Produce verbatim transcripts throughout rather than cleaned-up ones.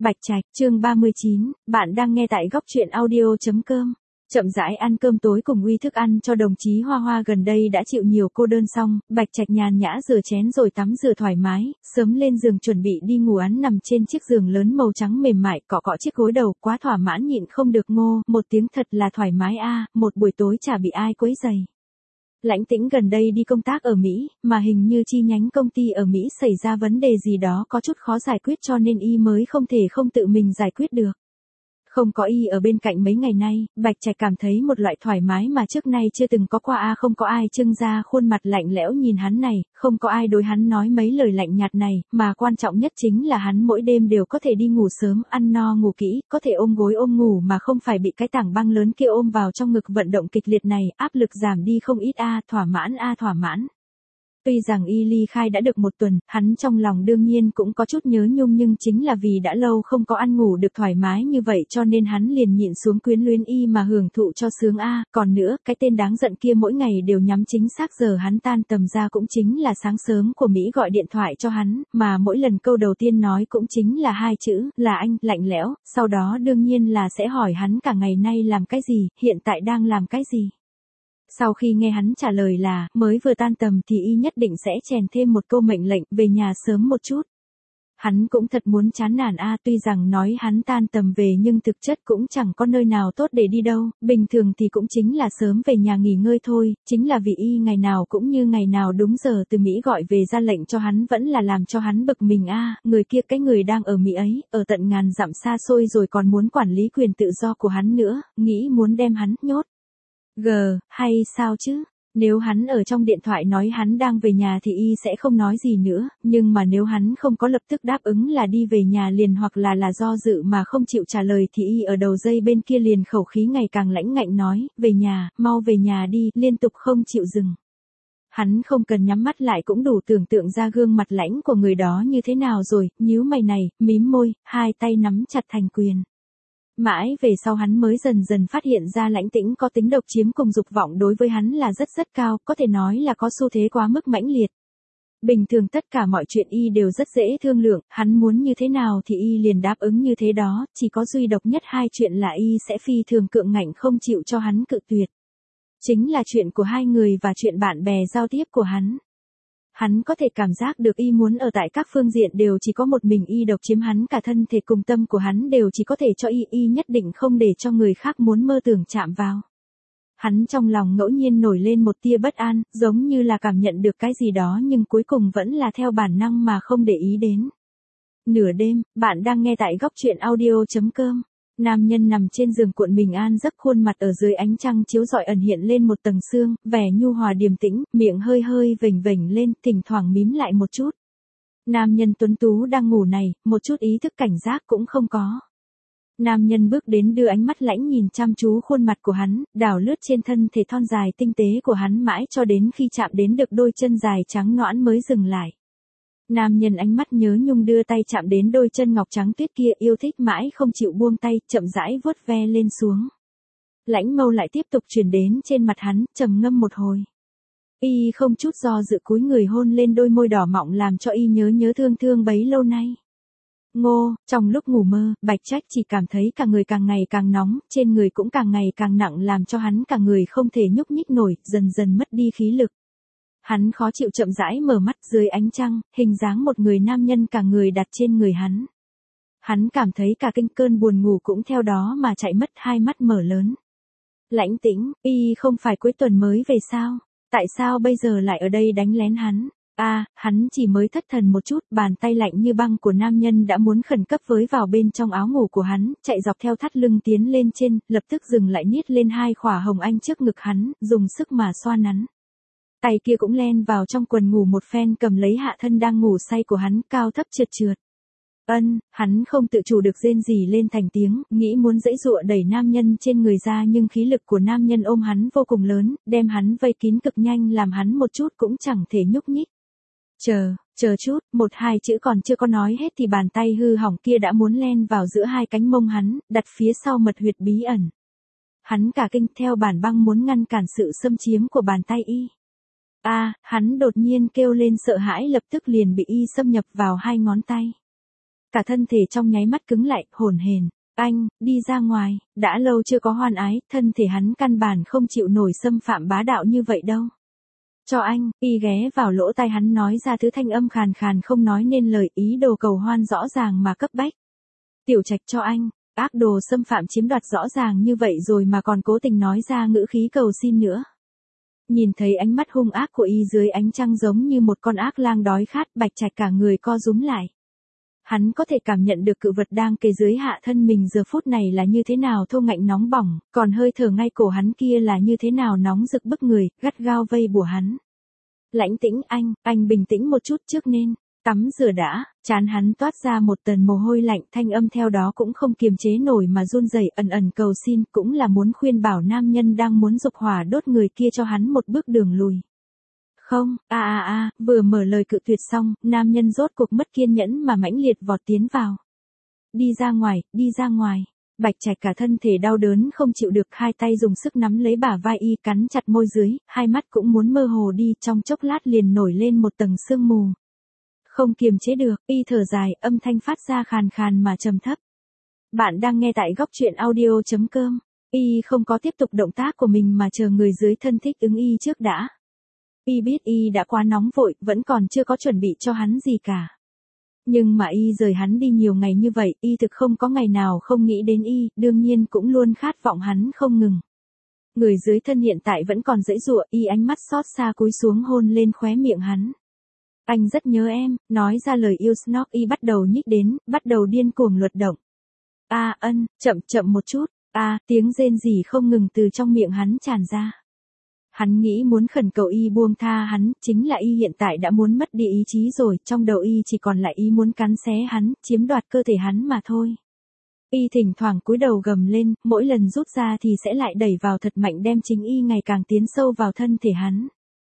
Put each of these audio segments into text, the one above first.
Bạch Trạch, chương ba mươi chín, bạn đang nghe tại góc truyện audio.com. Chậm rãi ăn cơm tối cùng uy thức ăn cho đồng chí Hoa Hoa gần đây đã chịu nhiều cô đơn xong, Bạch Trạch nhàn nhã rửa chén rồi tắm rửa thoải mái, sớm lên giường chuẩn bị đi ngủ. Hắn nằm trên chiếc giường lớn màu trắng mềm mại, cọ cọ chiếc gối đầu, quá thỏa mãn nhịn không được ngô, một tiếng thật là thoải mái a, một buổi tối chả bị ai quấy rầy. Lãnh Tĩnh gần đây đi công tác ở Mỹ, mà hình như chi nhánh công ty ở Mỹ xảy ra vấn đề gì đó có chút khó giải quyết cho nên y mới không thể không tự mình giải quyết được. Không có y ở bên cạnh mấy ngày nay, Bạch Trạch cảm thấy một loại thoải mái mà trước nay chưa từng có qua. A không có ai trưng ra khuôn mặt lạnh lẽo nhìn hắn này, không có ai đối hắn nói mấy lời lạnh nhạt này, mà quan trọng nhất chính là hắn mỗi đêm đều có thể đi ngủ sớm, ăn no ngủ kỹ, có thể ôm gối ôm ngủ mà không phải bị cái tảng băng lớn kia ôm vào trong ngực. Vận động kịch liệt này, áp lực giảm đi không ít. A thỏa mãn a thỏa mãn. Tuy rằng y ly khai đã được một tuần, hắn trong lòng đương nhiên cũng có chút nhớ nhung, nhưng chính là vì đã lâu không có ăn ngủ được thoải mái như vậy cho nên hắn liền nhịn xuống quyến luyến y mà hưởng thụ cho sướng. A, còn nữa, cái tên đáng giận kia mỗi ngày đều nhắm chính xác giờ hắn tan tầm ra cũng chính là sáng sớm của Mỹ gọi điện thoại cho hắn, mà mỗi lần câu đầu tiên nói cũng chính là hai chữ, là anh, lạnh lẽo, sau đó đương nhiên là sẽ hỏi hắn cả ngày nay làm cái gì, hiện tại đang làm cái gì. Sau khi nghe hắn trả lời là, mới vừa tan tầm thì y nhất định sẽ chèn thêm một câu mệnh lệnh, về nhà sớm một chút. Hắn cũng thật muốn chán nản a, tuy rằng nói hắn tan tầm về nhưng thực chất cũng chẳng có nơi nào tốt để đi đâu, bình thường thì cũng chính là sớm về nhà nghỉ ngơi thôi, chính là vì y ngày nào cũng như ngày nào đúng giờ từ Mỹ gọi về ra lệnh cho hắn vẫn là làm cho hắn bực mình a, người kia cái người đang ở Mỹ ấy, ở tận ngàn dặm xa xôi rồi còn muốn quản lý quyền tự do của hắn nữa, nghĩ muốn đem hắn nhốt. G, hay sao chứ? Nếu hắn ở trong điện thoại nói hắn đang về nhà thì y sẽ không nói gì nữa, nhưng mà nếu hắn không có lập tức đáp ứng là đi về nhà liền hoặc là là do dự mà không chịu trả lời thì y ở đầu dây bên kia liền khẩu khí ngày càng lãnh ngạnh nói, về nhà, mau về nhà đi, liên tục không chịu dừng. Hắn không cần nhắm mắt lại cũng đủ tưởng tượng ra gương mặt lãnh của người đó như thế nào rồi, nhíu mày này, mím môi, hai tay nắm chặt thành quyền. Mãi về sau hắn mới dần dần phát hiện ra Lãnh Tĩnh có tính độc chiếm cùng dục vọng đối với hắn là rất rất cao, có thể nói là có xu thế quá mức mãnh liệt. Bình thường tất cả mọi chuyện y đều rất dễ thương lượng, hắn muốn như thế nào thì y liền đáp ứng như thế đó, chỉ có duy độc nhất hai chuyện là y sẽ phi thường cưỡng ngạnh không chịu cho hắn cự tuyệt. Chính là chuyện của hai người và chuyện bạn bè giao tiếp của hắn. Hắn có thể cảm giác được y muốn ở tại các phương diện đều chỉ có một mình y độc chiếm hắn, cả thân thể cùng tâm của hắn đều chỉ có thể cho y, y nhất định không để cho người khác muốn mơ tưởng chạm vào. Hắn trong lòng ngẫu nhiên nổi lên một tia bất an, giống như là cảm nhận được cái gì đó nhưng cuối cùng vẫn là theo bản năng mà không để ý đến. Nửa đêm, bạn đang nghe tại góc truyện audio.com. Nam nhân nằm trên giường cuộn mình an giấc, khuôn mặt ở dưới ánh trăng chiếu rọi ẩn hiện lên một tầng sương, vẻ nhu hòa điềm tĩnh, miệng hơi hơi vểnh vểnh lên, thỉnh thoảng mím lại một chút. Nam nhân tuấn tú đang ngủ này, một chút ý thức cảnh giác cũng không có. Nam nhân bước đến đưa ánh mắt lãnh nhìn chăm chú khuôn mặt của hắn, đảo lướt trên thân thể thon dài tinh tế của hắn mãi cho đến khi chạm đến được đôi chân dài trắng nõn mới dừng lại. Nam nhân ánh mắt nhớ nhung đưa tay chạm đến đôi chân ngọc trắng tuyết kia, yêu thích mãi không chịu buông tay, chậm rãi vuốt ve lên xuống. Lãnh mâu lại tiếp tục chuyển đến trên mặt hắn, trầm ngâm một hồi. Y không chút do dự cúi người hôn lên đôi môi đỏ mọng làm cho y nhớ nhớ thương thương bấy lâu nay. Ngô, trong lúc ngủ mơ, Bạch Trạch chỉ cảm thấy cả người càng ngày càng nóng, trên người cũng càng ngày càng nặng làm cho hắn cả người không thể nhúc nhích nổi, dần dần mất đi khí lực. Hắn khó chịu chậm rãi mở mắt, dưới ánh trăng, hình dáng một người nam nhân cả người đặt trên người hắn. Hắn cảm thấy cả kinh, cơn buồn ngủ cũng theo đó mà chạy mất, hai mắt mở lớn. Lãnh Tĩnh, y không phải cuối tuần mới về sao? Tại sao bây giờ lại ở đây đánh lén hắn? A, à, hắn chỉ mới thất thần một chút, bàn tay lạnh như băng của nam nhân đã muốn khẩn cấp với vào bên trong áo ngủ của hắn, chạy dọc theo thắt lưng tiến lên trên, lập tức dừng lại niết lên hai khỏa hồng anh trước ngực hắn, dùng sức mà xoa nắn. Tay kia cũng len vào trong quần ngủ một phen cầm lấy hạ thân đang ngủ say của hắn, cao thấp trượt trượt. Ân, hắn không tự chủ được rên rỉ lên thành tiếng, nghĩ muốn giãy giụa đẩy nam nhân trên người ra nhưng khí lực của nam nhân ôm hắn vô cùng lớn, đem hắn vây kín cực nhanh làm hắn một chút cũng chẳng thể nhúc nhích. Chờ, chờ chút, một hai chữ còn chưa có nói hết thì bàn tay hư hỏng kia đã muốn len vào giữa hai cánh mông hắn, đặt phía sau mật huyệt bí ẩn. Hắn cả kinh theo bản băng muốn ngăn cản sự xâm chiếm của bàn tay y. A, à, hắn đột nhiên kêu lên sợ hãi, lập tức liền bị y xâm nhập vào hai ngón tay. Cả thân thể trong nháy mắt cứng lại, hổn hển. Anh, đi ra ngoài, đã lâu chưa có hoan ái, thân thể hắn căn bản không chịu nổi xâm phạm bá đạo như vậy đâu. Cho anh, y ghé vào lỗ tai hắn nói ra thứ thanh âm khàn khàn không nói nên lời, ý đồ cầu hoan rõ ràng mà cấp bách. Tiểu Trạch cho anh, ác đồ xâm phạm chiếm đoạt rõ ràng như vậy rồi mà còn cố tình nói ra ngữ khí cầu xin nữa. Nhìn thấy ánh mắt hung ác của y dưới ánh trăng giống như một con ác lang đói khát, Bạch Trạch cả người co rúm lại. Hắn có thể cảm nhận được cự vật đang kề dưới hạ thân mình giờ phút này là như thế nào thô ngạnh nóng bỏng, còn hơi thở ngay cổ hắn kia là như thế nào nóng rực bức người, gắt gao vây bủa hắn. Lãnh Tĩnh, anh, anh bình tĩnh một chút trước nên, tắm rửa đã, trán hắn toát ra một tầng mồ hôi lạnh, thanh âm theo đó cũng không kiềm chế nổi mà run rẩy ẩn ẩn cầu xin, cũng là muốn khuyên bảo nam nhân đang muốn dục hỏa đốt người kia cho hắn một bước đường lùi. Không, a a a, vừa mở lời cự tuyệt xong, nam nhân rốt cuộc mất kiên nhẫn mà mãnh liệt vọt tiến vào. Đi ra ngoài, đi ra ngoài. Bạch Trạch cả thân thể đau đớn không chịu được, hai tay dùng sức nắm lấy bả vai y, cắn chặt môi dưới, hai mắt cũng muốn mơ hồ đi, trong chốc lát liền nổi lên một tầng sương mù. Không kiềm chế được, y thở dài, âm thanh phát ra khàn khàn mà trầm thấp. Bạn đang nghe tại góc truyện audio chấm com. Y không có tiếp tục động tác của mình mà chờ người dưới thân thích ứng y trước đã. Y biết y đã quá nóng vội, vẫn còn chưa có chuẩn bị cho hắn gì cả. Nhưng mà y rời hắn đi nhiều ngày như vậy, y thực không có ngày nào không nghĩ đến y, đương nhiên cũng luôn khát vọng hắn không ngừng. Người dưới thân hiện tại vẫn còn giãy giụa, y ánh mắt xót xa cúi xuống hôn lên khóe miệng hắn. Anh rất nhớ em, nói ra lời yêu Snog, y bắt đầu nhích đến, bắt đầu điên cuồng luật động. A à, ân, chậm chậm một chút, a à, tiếng rên rỉ không ngừng từ trong miệng hắn tràn ra. Hắn nghĩ muốn khẩn cầu y buông tha hắn, chính là y hiện tại đã muốn mất đi ý chí rồi, trong đầu y chỉ còn lại ý muốn cắn xé hắn, chiếm đoạt cơ thể hắn mà thôi. Y thỉnh thoảng cúi đầu gầm lên, mỗi lần rút ra thì sẽ lại đẩy vào thật mạnh đem chính y ngày càng tiến sâu vào thân thể hắn.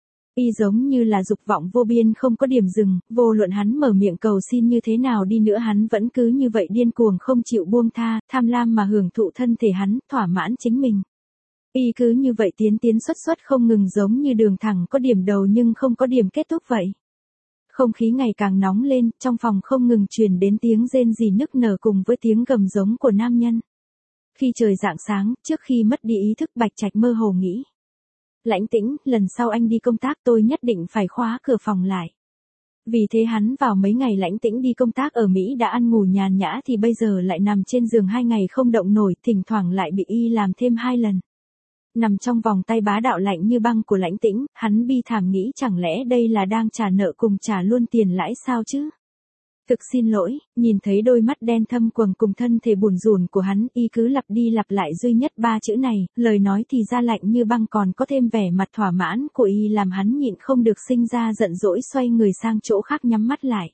Y giống như là dục vọng vô biên không có điểm dừng, vô luận hắn mở miệng cầu xin như thế nào đi nữa hắn vẫn cứ như vậy điên cuồng không chịu buông tha, tham lam mà hưởng thụ thân thể hắn, thỏa mãn chính mình. Y cứ như vậy tiến tiến xuất xuất không ngừng giống như đường thẳng có điểm đầu nhưng không có điểm kết thúc vậy. Không khí ngày càng nóng lên, trong phòng không ngừng truyền đến tiếng rên rỉ nức nở cùng với tiếng gầm giống của nam nhân. Khi trời rạng sáng, trước khi mất đi ý thức Bạch Trạch mơ hồ nghĩ. Lãnh Tĩnh, lần sau anh đi công tác tôi nhất định phải khóa cửa phòng lại. Vì thế hắn vào mấy ngày Lãnh Tĩnh đi công tác ở Mỹ đã ăn ngủ nhàn nhã thì bây giờ lại nằm trên giường hai ngày không động nổi, thỉnh thoảng lại bị y làm thêm hai lần. Nằm trong vòng tay bá đạo lạnh như băng của Lãnh Tĩnh, hắn bi thảm nghĩ chẳng lẽ đây là đang trả nợ cùng trả luôn tiền lãi sao chứ? Thực xin lỗi, nhìn thấy đôi mắt đen thâm quầng cùng thân thể buồn rùn của hắn, y cứ lặp đi lặp lại duy nhất ba chữ này, lời nói thì ra lạnh như băng còn có thêm vẻ mặt thỏa mãn của y làm hắn nhịn không được sinh ra giận dỗi xoay người sang chỗ khác nhắm mắt lại.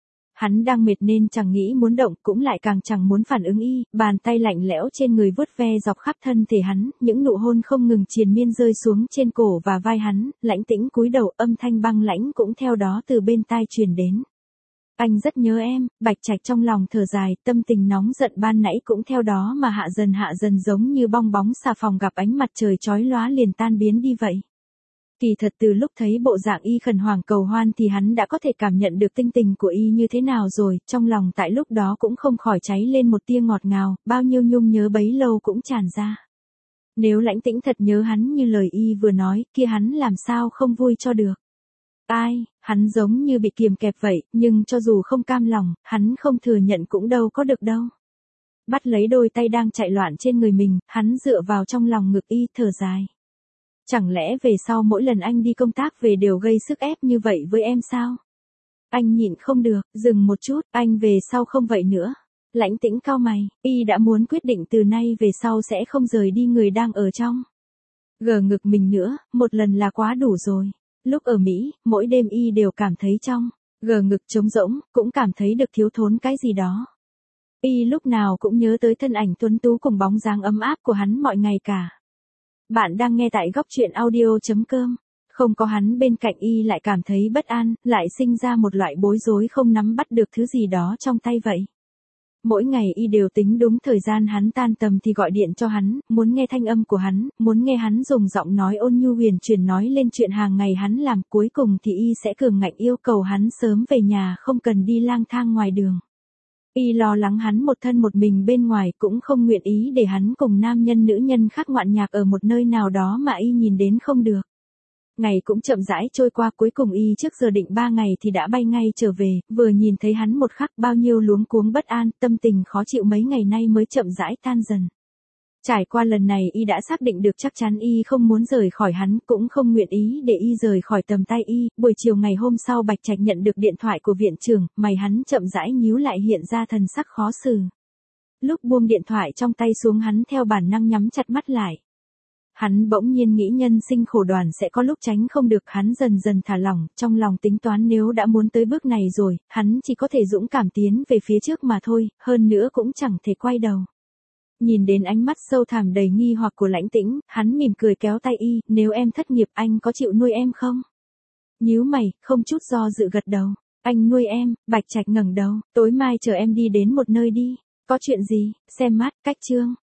Hắn đang mệt nên chẳng nghĩ muốn động cũng lại càng chẳng muốn phản ứng y, bàn tay lạnh lẽo trên người vuốt ve dọc khắp thân thể hắn, những nụ hôn không ngừng triền miên rơi xuống trên cổ và vai hắn, Lãnh Tĩnh cúi đầu âm thanh băng lãnh cũng theo đó từ bên tai truyền đến. Anh rất nhớ em, Bạch Trạch trong lòng thở dài, tâm tình nóng giận ban nãy cũng theo đó mà hạ dần hạ dần giống như bong bóng xà phòng gặp ánh mặt trời chói lóa liền tan biến đi vậy. Kỳ thật từ lúc thấy bộ dạng y khẩn hoàng cầu hoan thì hắn đã có thể cảm nhận được tinh tình của y như thế nào rồi, trong lòng tại lúc đó cũng không khỏi cháy lên một tia ngọt ngào, bao nhiêu nhung nhớ bấy lâu cũng tràn ra. Nếu Lãnh Tĩnh thật nhớ hắn như lời y vừa nói, kia hắn làm sao không vui cho được. Ai, hắn giống như bị kiềm kẹp vậy, nhưng cho dù không cam lòng, hắn không thừa nhận cũng đâu có được đâu. Bắt lấy đôi tay đang chạy loạn trên người mình, hắn dựa vào trong lòng ngực y thở dài. Chẳng lẽ về sau mỗi lần anh đi công tác về đều gây sức ép như vậy với em sao? Anh nhịn không được, dừng một chút, anh về sau không vậy nữa. Lãnh Tĩnh cau mày, y đã muốn quyết định từ nay về sau sẽ không rời đi người đang ở trong. Gờ ngực mình nữa, một lần là quá đủ rồi. Lúc ở Mỹ, mỗi đêm y đều cảm thấy trong, gờ ngực trống rỗng, cũng cảm thấy được thiếu thốn cái gì đó. Y lúc nào cũng nhớ tới thân ảnh tuấn tú cùng bóng dáng ấm áp của hắn mọi ngày cả. Bạn đang nghe tại góc truyện audio chấm com. Không có hắn bên cạnh y lại cảm thấy bất an, lại sinh ra một loại bối rối không nắm bắt được thứ gì đó trong tay vậy. Mỗi ngày y đều tính đúng thời gian hắn tan tầm thì gọi điện cho hắn, muốn nghe thanh âm của hắn, muốn nghe hắn dùng giọng nói ôn nhu huyền chuyển nói lên chuyện hàng ngày hắn làm, cuối cùng thì y sẽ cường ngạnh yêu cầu hắn sớm về nhà không cần đi lang thang ngoài đường. Y lo lắng hắn một thân một mình bên ngoài, cũng không nguyện ý để hắn cùng nam nhân nữ nhân khác ngoạn nhạc ở một nơi nào đó mà Y nhìn đến không được. Ngày cũng chậm rãi trôi qua, cuối cùng Y trước giờ định ba ngày thì đã bay ngay trở về, vừa nhìn thấy hắn một khắc bao nhiêu luống cuống bất an, tâm tình khó chịu mấy ngày nay mới chậm rãi tan dần. Trải qua lần này Y đã xác định được chắc chắn Y không muốn rời khỏi hắn, cũng không nguyện ý để Y rời khỏi tầm tay Y. Buổi chiều ngày hôm sau Bạch Trạch nhận được điện thoại của viện trưởng, mày hắn chậm rãi nhíu lại hiện ra thần sắc khó xử. Lúc buông điện thoại trong tay xuống hắn theo bản năng nhắm chặt mắt lại. Hắn bỗng nhiên nghĩ nhân sinh khổ đoàn sẽ có lúc tránh không được, hắn dần dần thả lỏng, trong lòng tính toán nếu đã muốn tới bước này rồi, hắn chỉ có thể dũng cảm tiến về phía trước mà thôi, hơn nữa cũng chẳng thể quay đầu. Nhìn đến ánh mắt sâu thẳm đầy nghi hoặc của Lãnh Tĩnh, hắn mỉm cười kéo tay Y, nếu em thất nghiệp anh có chịu nuôi em không? Nhíu mày, không chút do dự gật đầu. Anh nuôi em. Bạch Trạch ngẩng đầu, tối mai chờ em đi đến một nơi đi. Có chuyện gì? Xem mát, cách chương.